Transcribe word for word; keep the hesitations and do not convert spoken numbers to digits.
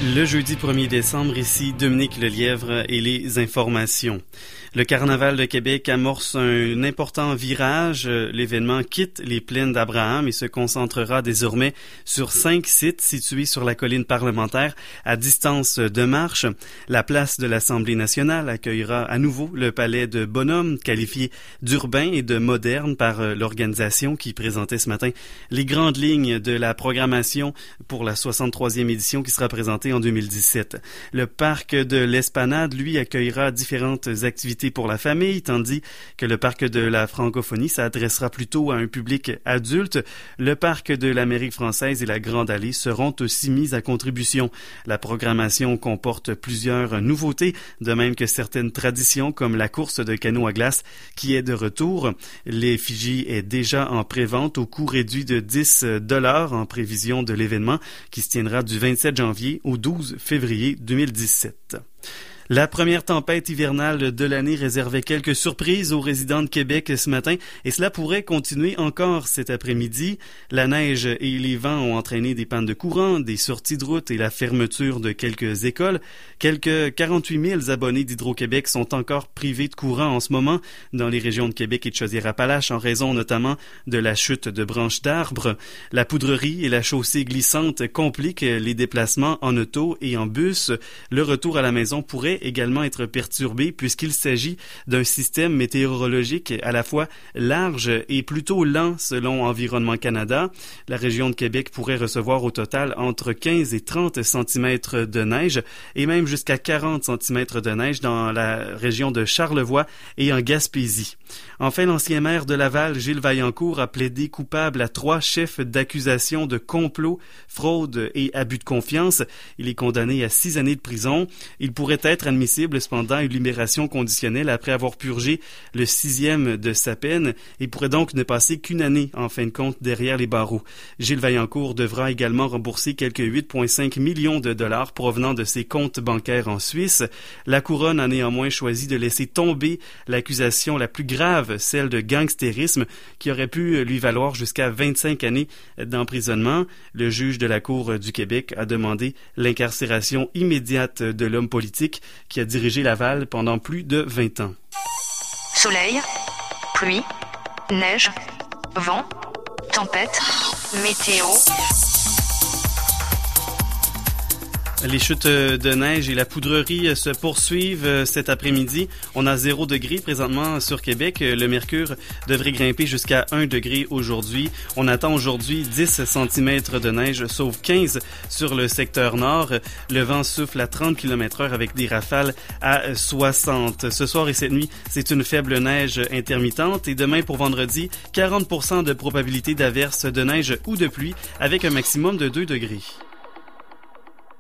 Le jeudi premier décembre, ici Dominique Lelièvre et les informations. Le Carnaval de Québec amorce un important virage. L'événement quitte les plaines d'Abraham et se concentrera désormais sur cinq sites situés sur la colline parlementaire à distance de marche. La place de l'Assemblée nationale accueillera à nouveau le palais de Bonhomme, qualifié d'urbain et de moderne par l'organisation qui présentait ce matin les grandes lignes de la programmation pour la soixante-troisième édition qui sera présentée en deux mille dix-sept. Le parc de l'Esplanade, lui, accueillera différentes activités pour la famille, tandis que le parc de la francophonie s'adressera plutôt à un public adulte. Le parc de l'Amérique française et la Grande Allée seront aussi mis à contribution. La programmation comporte plusieurs nouveautés, de même que certaines traditions comme la course de canot à glace qui est de retour. L'effigie est déjà en prévente au coût réduit de dix dollars en prévision de l'événement qui se tiendra du vingt-sept janvier au douze février deux mille dix-sept. La première tempête hivernale de l'année réservait quelques surprises aux résidents de Québec ce matin et cela pourrait continuer encore cet après-midi. La neige et les vents ont entraîné des pannes de courant, des sorties de route et la fermeture de quelques écoles. Quelques quarante-huit mille abonnés d'Hydro-Québec sont encore privés de courant en ce moment dans les régions de Québec et de Chaudière-Appalaches en raison notamment de la chute de branches d'arbres. La poudrerie et la chaussée glissante compliquent les déplacements en auto et en bus. Le retour à la maison pourrait également être perturbé puisqu'il s'agit d'un système météorologique à la fois large et plutôt lent selon Environnement Canada. La région de Québec pourrait recevoir au total entre quinze et trente centimètres de neige et même jusqu'à quarante centimètres de neige dans la région de Charlevoix et en Gaspésie. Enfin, l'ancien maire de Laval, Gilles Vaillancourt, a plaidé coupable à trois chefs d'accusation de complot, fraude et abus de confiance. Il est condamné à six années de prison. Il pourrait être admissible cependant une libération conditionnelle après avoir purgé le sixième de sa peine et pourrait donc ne passer qu'une année en fin de compte derrière les barreaux. Gilles Vaillancourt devra également rembourser quelques huit virgule cinq millions de dollars provenant de ses comptes bancaires en Suisse. La couronne a néanmoins choisi de laisser tomber l'accusation la plus grave, celle de gangstérisme, qui aurait pu lui valoir jusqu'à vingt-cinq années d'emprisonnement. Le juge de la Cour du Québec a demandé l'incarcération immédiate de l'homme politique qui a dirigé Laval pendant plus de vingt ans. Soleil, pluie, neige, vent, tempête, météo. Les chutes de neige et la poudrerie se poursuivent cet après-midi. On a zéro degré présentement sur Québec. Le mercure devrait grimper jusqu'à un degré aujourd'hui. On attend aujourd'hui dix centimètres de neige, sauf quinze sur le secteur nord. Le vent souffle à trente kilomètres heure avec des rafales à soixante. Ce soir et cette nuit, c'est une faible neige intermittente. Et demain pour vendredi, quarante pour cent de probabilité d'averse de neige ou de pluie avec un maximum de deux degrés.